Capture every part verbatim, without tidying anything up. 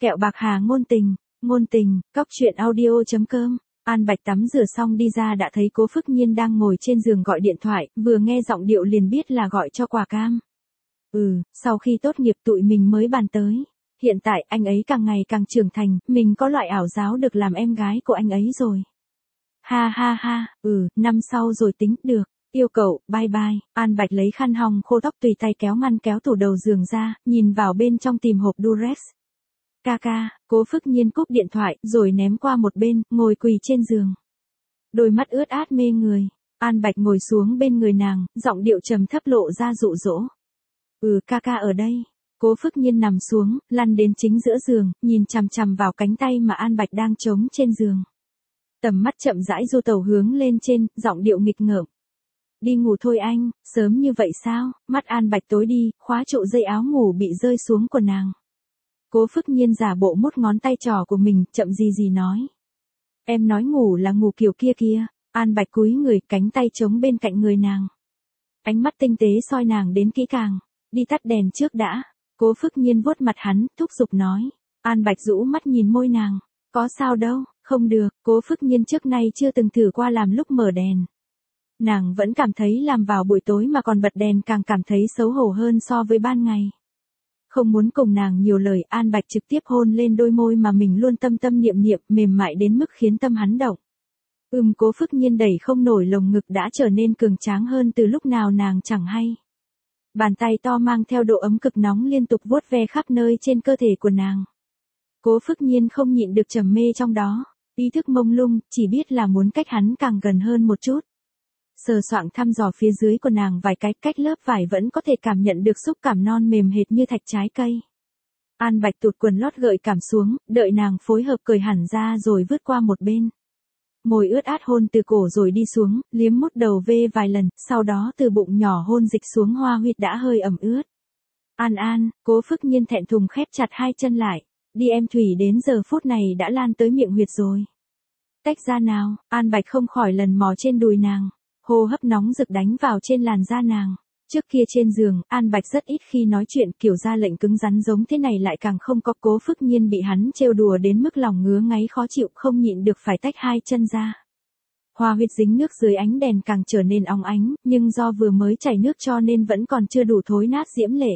Kẹo bạc hà ngôn tình, ngôn tình, cóc truyện audio chấm com. An Bạch tắm rửa xong đi ra đã thấy Cố Phức Nhiên đang ngồi trên giường gọi điện thoại, vừa nghe giọng điệu liền biết là gọi cho Quả Cam. Ừ, sau khi tốt nghiệp tụi mình mới bàn tới. Hiện tại anh ấy càng ngày càng trưởng thành, mình có loại ảo giáo được làm em gái của anh ấy rồi. Ha ha ha, ừ, năm sau rồi tính, được. Yêu cầu, bye bye. An Bạch lấy khăn hong khô tóc tùy tay kéo ngăn kéo tủ đầu giường ra, nhìn vào bên trong tìm hộp Durex. Ca ca, Cố Phức Nhiên cúp điện thoại, rồi ném qua một bên, ngồi quỳ trên giường. Đôi mắt ướt át mê người. An Bạch ngồi xuống bên người nàng, giọng điệu trầm thấp lộ ra dụ dỗ. Ừ, ca ca ở đây. Cố Phức Nhiên nằm xuống, lăn đến chính giữa giường, nhìn chằm chằm vào cánh tay mà An Bạch đang chống trên giường. Tầm mắt chậm rãi du tàu hướng lên trên, giọng điệu nghịch ngợm. Đi ngủ thôi anh, sớm như vậy sao? Mắt An Bạch tối đi, khóa trụ dây áo ngủ bị rơi xuống của nàng. Cố Phức Nhiên giả bộ mút ngón tay trỏ của mình, chậm gì gì nói. Em nói ngủ là ngủ kiểu kia kia. An Bạch cúi người, cánh tay chống bên cạnh người nàng. Ánh mắt tinh tế soi nàng đến kỹ càng. Đi tắt đèn trước đã. Cố Phức Nhiên vuốt mặt hắn, thúc giục nói. An Bạch rũ mắt nhìn môi nàng. Có sao đâu, không được. Cố Phức Nhiên trước nay chưa từng thử qua làm lúc mở đèn. Nàng vẫn cảm thấy làm vào buổi tối mà còn bật đèn càng cảm thấy xấu hổ hơn so với ban ngày. Không muốn cùng nàng nhiều lời, An Bạch trực tiếp hôn lên đôi môi mà mình luôn tâm tâm niệm niệm, mềm mại đến mức khiến tâm hắn động. Ừm, Cố Phức Nhiên đẩy không nổi lồng ngực đã trở nên cường tráng hơn từ lúc nào nàng chẳng hay. Bàn tay to mang theo độ ấm cực nóng liên tục vuốt ve khắp nơi trên cơ thể của nàng. Cố Phức Nhiên không nhịn được trầm mê trong đó, ý thức mông lung, chỉ biết là muốn cách hắn càng gần hơn một chút. Sờ soạng thăm dò phía dưới của nàng vài cái, cách lớp vải vẫn có thể cảm nhận được xúc cảm non mềm hệt như thạch trái cây. An Bạch tụt quần lót gợi cảm xuống, đợi nàng phối hợp cởi hẳn ra rồi vứt qua một bên. Môi ướt át hôn từ cổ rồi đi xuống, liếm mút đầu vê vài lần, sau đó từ bụng nhỏ hôn dịch xuống hoa huyệt đã hơi ẩm ướt. An An, Cố Phức Nhiên thẹn thùng khép chặt hai chân lại. Đi em Thủy đến giờ phút này đã lan tới miệng huyệt rồi. Tách ra nào, An Bạch không khỏi lần mò trên đùi nàng. Hô hấp nóng rực đánh vào trên làn da nàng. Trước kia trên giường, An Bạch rất ít khi nói chuyện, kiểu ra lệnh cứng rắn giống thế này lại càng không có. Cố Phức Nhiên bị hắn trêu đùa đến mức lòng ngứa ngáy khó chịu, không nhịn được phải tách hai chân ra. Hoa huyệt dính nước dưới ánh đèn càng trở nên óng ánh, nhưng do vừa mới chảy nước cho nên vẫn còn chưa đủ thối nát diễm lệ.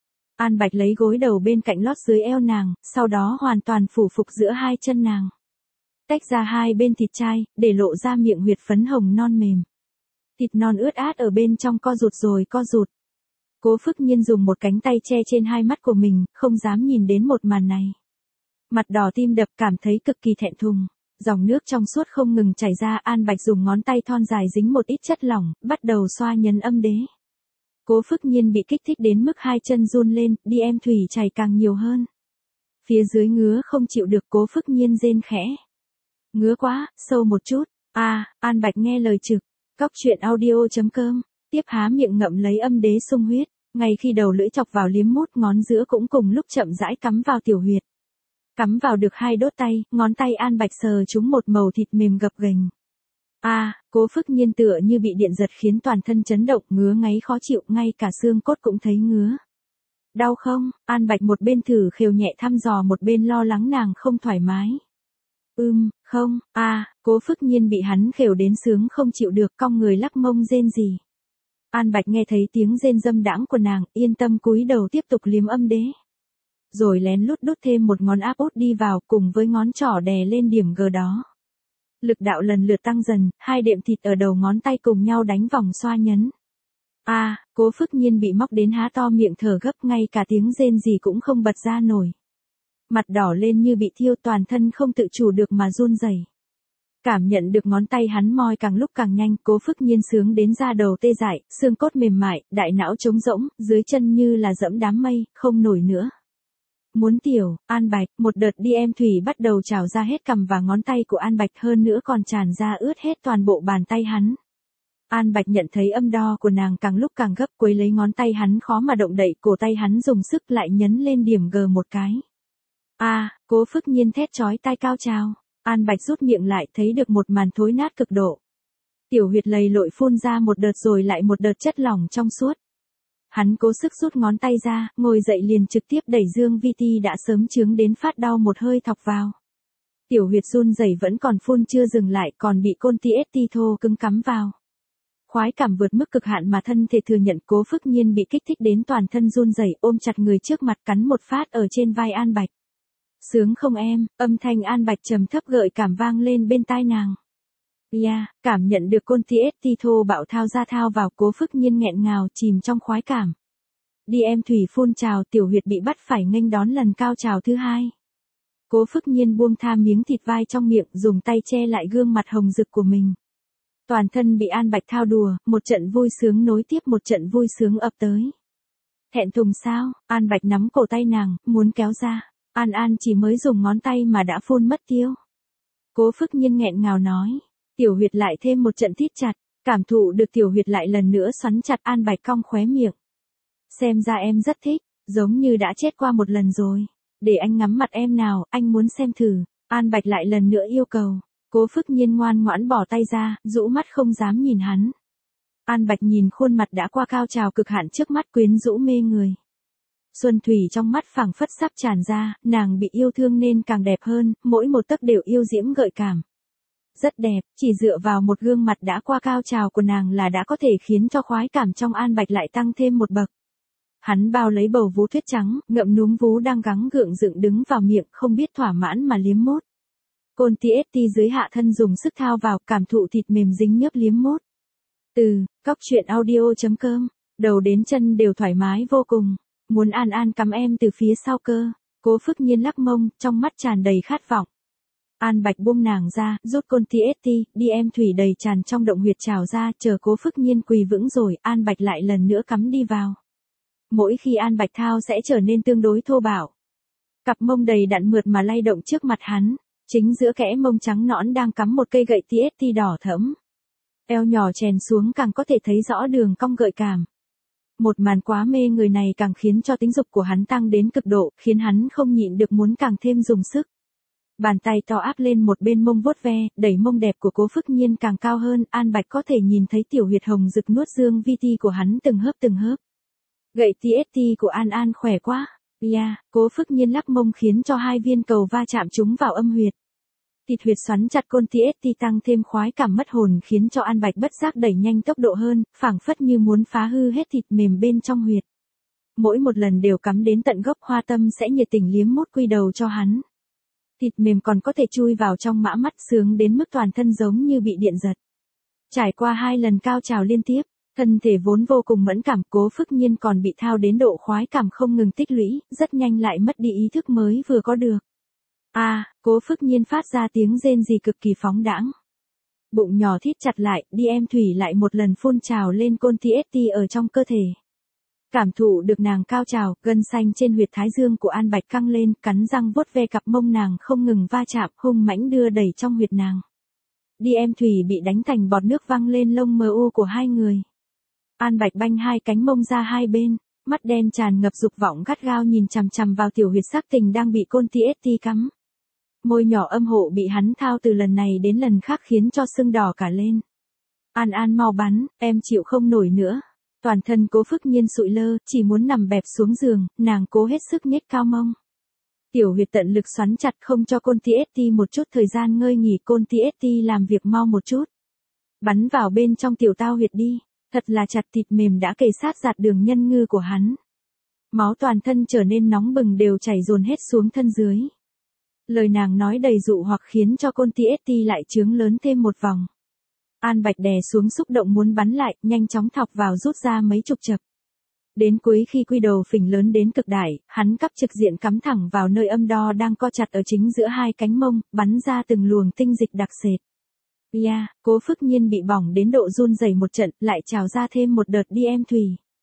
An Bạch lấy gối đầu bên cạnh lót dưới eo nàng, sau đó hoàn toàn phủ phục giữa hai chân nàng. Tách ra hai bên thịt chai, để lộ ra miệng huyệt phấn hồng non mềm. Thịt non ướt át ở bên trong co rụt rồi co rụt. Cố Phức Nhiên dùng một cánh tay che trên hai mắt của mình, không dám nhìn đến một màn này. Mặt đỏ tim đập, cảm thấy cực kỳ thẹn thùng. Dòng nước trong suốt không ngừng chảy ra, An Bạch dùng ngón tay thon dài dính một ít chất lỏng, bắt đầu xoa nhấn âm đế. Cố Phức Nhiên bị kích thích đến mức hai chân run lên, đi em Thủy chảy càng nhiều hơn. Phía dưới ngứa không chịu được, Cố Phức Nhiên rên khẽ. Ngứa quá, sâu một chút. À, An Bạch nghe lời trực. Cóc truyện audio chấm com, tiếp há miệng ngậm lấy âm đế sung huyết, ngay khi đầu lưỡi chọc vào liếm mút, ngón giữa cũng cùng lúc chậm rãi cắm vào tiểu huyệt. Cắm vào được hai đốt tay, ngón tay An Bạch sờ chúng một màu thịt mềm gập ghềnh. À, Cố Phức Nhiên tựa như bị điện giật khiến toàn thân chấn động, ngứa ngáy khó chịu, ngay cả xương cốt cũng thấy ngứa. Đau không? An Bạch một bên thử khều nhẹ thăm dò một bên lo lắng nàng không thoải mái. Ừm, không, à, Cố Phức Nhiên bị hắn khều đến sướng không chịu được, cong người lắc mông rên rỉ. An Bạch nghe thấy tiếng rên dâm đãng của nàng, yên tâm cúi đầu tiếp tục liếm âm đế. Rồi lén lút đút thêm một ngón áp út đi vào, cùng với ngón trỏ đè lên điểm G đó. Lực đạo lần lượt tăng dần, hai đệm thịt ở đầu ngón tay cùng nhau đánh vòng xoa nhấn. À, Cố Phức Nhiên bị móc đến há to miệng thở gấp, ngay cả tiếng rên rỉ cũng không bật ra nổi. Mặt đỏ lên như bị thiêu, toàn thân không tự chủ được mà run rẩy. Cảm nhận được ngón tay hắn moi càng lúc càng nhanh, Cố Phức Nhiên sướng đến da đầu tê dại, xương cốt mềm mại, đại não trống rỗng, dưới chân như là dẫm đám mây, không nổi nữa. Muốn tiểu, An Bạch, một đợt đi em Thủy bắt đầu trào ra hết cằm và ngón tay của An Bạch, hơn nữa còn tràn ra ướt hết toàn bộ bàn tay hắn. An Bạch nhận thấy âm đo của nàng càng lúc càng gấp, quấy lấy ngón tay hắn khó mà động đậy, cổ tay hắn dùng sức lại nhấn lên điểm G một cái. À, Cố Phức Nhiên thét chói tai cao trào. An Bạch rút miệng lại, thấy được một màn thối nát cực độ. Tiểu huyệt lầy lội phun ra một đợt rồi lại một đợt chất lỏng trong suốt. Hắn cố sức rút ngón tay ra, ngồi dậy liền trực tiếp đẩy Dương Vi Ti đã sớm chướng đến phát đau một hơi thọc vào. Tiểu huyệt run rẩy vẫn còn phun chưa dừng lại, còn bị côn ti ét ti thô cứng cắm vào. Khoái cảm vượt mức cực hạn mà thân thể thừa nhận, Cố Phức Nhiên bị kích thích đến toàn thân run rẩy, ôm chặt người trước mặt cắn một phát ở trên vai An Bạch. Sướng không em, âm thanh An Bạch trầm thấp gợi cảm vang lên bên tai nàng. Yeah, cảm nhận được côn ti ét ti thô bạo thao ra thao vào, Cố Phức Nhiên nghẹn ngào chìm trong khoái cảm. Đi em thủy phun trào, tiểu huyệt bị bắt phải nghênh đón lần cao trào thứ hai. Cố Phức Nhiên buông tha miếng thịt vai trong miệng, dùng tay che lại gương mặt hồng rực của mình. Toàn thân bị An Bạch thao đùa, một trận vui sướng nối tiếp một trận vui sướng ập tới. Thẹn thùng sao? An Bạch nắm cổ tay nàng, muốn kéo ra. An An chỉ mới dùng ngón tay mà đã phun mất tiêu. Cố Phức Nhiên nghẹn ngào nói. Tiểu huyệt lại thêm một trận thít chặt, cảm thụ được tiểu huyệt lại lần nữa xoắn chặt, An Bạch cong khóe miệng. Xem ra em rất thích, giống như đã chết qua một lần rồi. Để anh ngắm mặt em nào, anh muốn xem thử. An Bạch lại lần nữa yêu cầu. Cố Phức Nhiên ngoan ngoãn bỏ tay ra, rũ mắt không dám nhìn hắn. An Bạch nhìn khuôn mặt đã qua cao trào cực hạn trước mắt, quyến rũ mê người. Xuân thủy trong mắt phảng phất sắp tràn ra, nàng bị yêu thương nên càng đẹp hơn, mỗi một tấc đều yêu diễm gợi cảm. Rất đẹp, chỉ dựa vào một gương mặt đã qua cao trào của nàng là đã có thể khiến cho khoái cảm trong An Bạch lại tăng thêm một bậc. Hắn bao lấy bầu vú tuyết trắng, ngậm núm vú đang gắng gượng dựng đứng vào miệng, không biết thỏa mãn mà liếm mốt. Côn ti ét ti dưới hạ thân dùng sức thao vào, cảm thụ thịt mềm dính nhớp liếm mốt. Từ, cóc truyện audio chấm com, đầu đến chân đều thoải mái vô cùng. Muốn An An cắm em từ phía sau cơ. Cố Phức Nhiên lắc mông, trong mắt tràn đầy khát vọng. An Bạch buông nàng ra, rút côn ti ét ti, đi em thủy đầy tràn trong động huyệt trào ra, chờ Cố Phức Nhiên quỳ vững rồi, An Bạch lại lần nữa cắm đi vào. Mỗi khi An Bạch thao sẽ trở nên tương đối thô bạo. Cặp mông đầy đặn mượt mà lay động trước mặt hắn, chính giữa kẽ mông trắng nõn đang cắm một cây gậy ti ét ti đỏ thẫm. Eo nhỏ chèn xuống càng có thể thấy rõ đường cong gợi cảm. Một màn quá mê người này càng khiến cho tính dục của hắn tăng đến cực độ, khiến hắn không nhịn được muốn càng thêm dùng sức. Bàn tay to áp lên một bên mông vuốt ve, đẩy mông đẹp của Cố Phức Nhiên càng cao hơn, An Bạch có thể nhìn thấy tiểu huyệt hồng rực nuốt Dương Vi Ti của hắn từng hớp từng hớp. Gậy ti ét ti của An An khỏe quá. Yeah, Cố Phức Nhiên lắc mông khiến cho hai viên cầu va chạm chúng vào âm huyệt. Thịt huyệt xoắn chặt côn ti ét ti tăng thêm khoái cảm mất hồn, khiến cho An Bạch bất giác đẩy nhanh tốc độ hơn, phảng phất như muốn phá hư hết thịt mềm bên trong huyệt. Mỗi một lần đều cắm đến tận gốc hoa tâm sẽ nhiệt tình liếm mốt quy đầu cho hắn. Thịt mềm còn có thể chui vào trong mã mắt, sướng đến mức toàn thân giống như bị điện giật. Trải qua hai lần cao trào liên tiếp, thân thể vốn vô cùng mẫn cảm, Cố Phức Nhiên còn bị thao đến độ khoái cảm không ngừng tích lũy, rất nhanh lại mất đi ý thức mới vừa có được. A, à, Cố Phức Nhiên phát ra tiếng rên rỉ cực kỳ phóng đãng. Bụng nhỏ thít chặt lại, đi em thủy lại một lần phun trào lên côn ti ét ti ở trong cơ thể. Cảm thụ được nàng cao trào, gân xanh trên huyệt thái dương của An Bạch căng lên, cắn răng vuốt ve cặp mông nàng không ngừng va chạm, hung mãnh đưa đẩy trong huyệt nàng. Đi em thủy bị đánh thành bọt nước văng lên lông mờ u của hai người. An Bạch banh hai cánh mông ra hai bên, mắt đen tràn ngập dục vọng gắt gao nhìn chằm chằm vào tiểu huyệt sắc tình đang bị côn ti ét ti cắm. Môi nhỏ âm hộ bị hắn thao từ lần này đến lần khác khiến cho sưng đỏ cả lên. An An mau bắn, em chịu không nổi nữa. Toàn thân Cố Phức Nhiên sụi lơ, chỉ muốn nằm bẹp xuống giường, nàng cố hết sức nhếch cao mông. Tiểu huyệt tận lực xoắn chặt không cho côn ti ét ti một chút thời gian ngơi nghỉ, côn ti ét ti làm việc mau một chút. Bắn vào bên trong tiểu tao huyệt đi, thật là chặt, thịt mềm đã kề sát giạt đường nhân ngư của hắn. Máu toàn thân trở nên nóng bừng đều chảy dồn hết xuống thân dưới. Lời nàng nói đầy dụ hoặc khiến cho côn ti ét ti lại trướng lớn thêm một vòng. An Bạch đè xuống xúc động muốn bắn lại, nhanh chóng thọc vào rút ra mấy chục chập. Đến cuối khi quy đầu phình lớn đến cực đại, hắn cắp trực diện cắm thẳng vào nơi âm đo đang co chặt ở chính giữa hai cánh mông, bắn ra từng luồng tinh dịch đặc sệt. Yeah, Cố Phức Nhiên bị bỏng đến độ run rẩy một trận, lại trào ra thêm một đợt đi em thủy.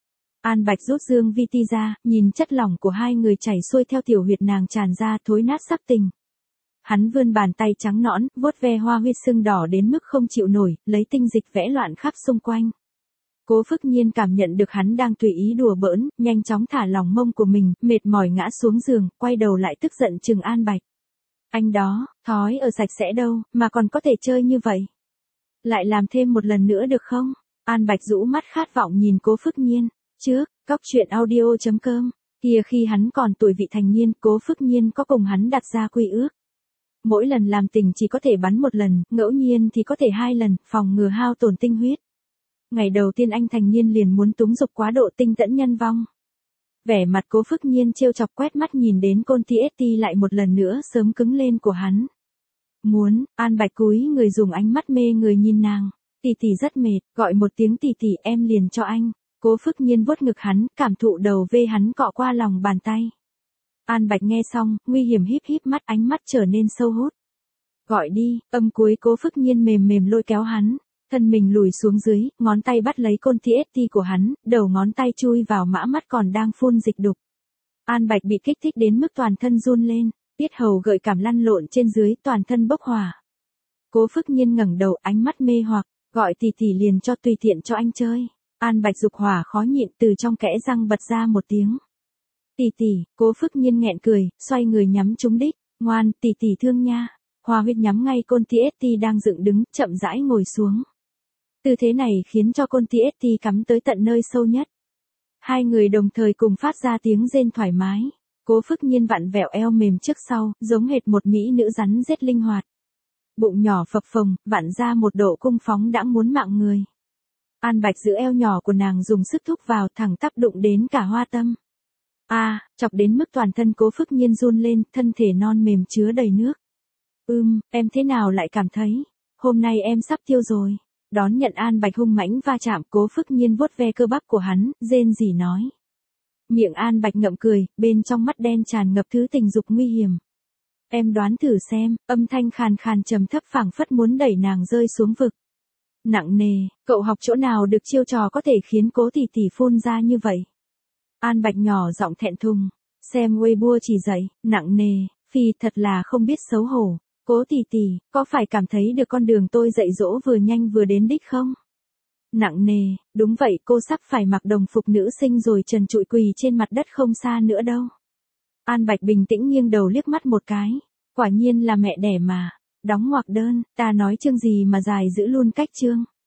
An Bạch rút Dương Vi Ti ra, nhìn chất lỏng của hai người chảy xuôi theo tiểu huyệt nàng tràn ra thối nát sắc tình. Hắn vươn bàn tay trắng nõn, vuốt ve hoa huyệt sưng đỏ đến mức không chịu nổi, lấy tinh dịch vẽ loạn khắp xung quanh. Cố Phức Nhiên cảm nhận được hắn đang tùy ý đùa bỡn, nhanh chóng thả lỏng mông của mình, mệt mỏi ngã xuống giường, quay đầu lại tức giận trừng An Bạch. Anh đó, thói ở sạch sẽ đâu, mà còn có thể chơi như vậy. Lại làm thêm một lần nữa được không? An Bạch rũ mắt khát vọng nhìn Cố Phức Nhiên. Trước, Cóc truyện audio chấm com. Kia khi hắn còn tuổi vị thành niên, Cố Phước Nhiên có cùng hắn đặt ra quy ước. Mỗi lần làm tình chỉ có thể bắn một lần, ngẫu nhiên thì có thể hai lần, phòng ngừa hao tổn tinh huyết. Ngày đầu tiên anh thành niên liền muốn túng dục quá độ tinh tẫn nhân vong. Vẻ mặt Cố Phước Nhiên trêu chọc quét mắt nhìn đến côn tê ét tê lại một lần nữa sớm cứng lên của hắn. Muốn, An Bạch cúi người dùng ánh mắt mê người nhìn nàng. Tỷ tỷ rất mệt, gọi một tiếng tỷ tỷ em liền cho anh. Cố Phước Nhiên vuốt ngực hắn, cảm thụ đầu vê hắn cọ qua lòng bàn tay. An Bạch nghe xong, nguy hiểm híp híp mắt, ánh mắt trở nên sâu hút. Gọi đi, âm cuối Cố Phước Nhiên mềm mềm lôi kéo hắn, thân mình lùi xuống dưới, ngón tay bắt lấy côn tê ét tê của hắn, đầu ngón tay chui vào mã mắt còn đang phun dịch đục. An Bạch bị kích thích đến mức toàn thân run lên, tiết hầu gợi cảm lăn lộn trên dưới, toàn thân bốc hỏa. Cố Phước Nhiên ngẩng đầu, ánh mắt mê hoặc, gọi tỷ tỷ liền cho tùy tiện cho anh chơi. An Bạch dục hỏa khó nhịn, từ trong kẽ răng bật ra một tiếng. Tỷ tỷ, Cố Phước Nhiên nghẹn cười, xoay người nhắm trúng đích, ngoan, tỷ tỷ thương nha. Hoa huyết nhắm ngay côn tê ét tê đang dựng đứng, chậm rãi ngồi xuống. Tư thế này khiến cho côn tê ét tê cắm tới tận nơi sâu nhất. Hai người đồng thời cùng phát ra tiếng rên thoải mái. Cố Phước Nhiên vặn vẹo eo mềm trước sau, giống hệt một mỹ nữ rắn rết linh hoạt. Bụng nhỏ phập phồng, vặn ra một độ cung phóng đãng muốn mạng người. An Bạch giữ eo nhỏ của nàng dùng sức thúc vào, thẳng tắp đụng đến cả hoa tâm. A, à, chọc đến mức toàn thân Cố Phước Nhiên run lên, thân thể non mềm chứa đầy nước. Ưm, em thế nào lại cảm thấy, hôm nay em sắp tiêu rồi. Đón nhận An Bạch hung mãnh va chạm, Cố Phước Nhiên vuốt ve cơ bắp của hắn, rên rỉ nói. Miệng An Bạch ngậm cười, bên trong mắt đen tràn ngập thứ tình dục nguy hiểm. Em đoán thử xem, âm thanh khàn khàn trầm thấp phảng phất muốn đẩy nàng rơi xuống vực. Nặng nề, cậu học chỗ nào được chiêu trò có thể khiến Cố tỷ tỷ phun ra như vậy? An Bạch nhỏ giọng thẹn thùng, xem Weibo chỉ dạy, nặng nề, phi thật là không biết xấu hổ. Cố tỷ tỷ, có phải cảm thấy được con đường tôi dạy dỗ vừa nhanh vừa đến đích không? Nặng nề, đúng vậy, cô sắp phải mặc đồng phục nữ sinh rồi trần trụi quỳ trên mặt đất không xa nữa đâu. An Bạch bình tĩnh nghiêng đầu liếc mắt một cái, quả nhiên là mẹ đẻ mà. Đóng ngoặc đơn, ta nói chương gì mà dài giữ luôn cách chương.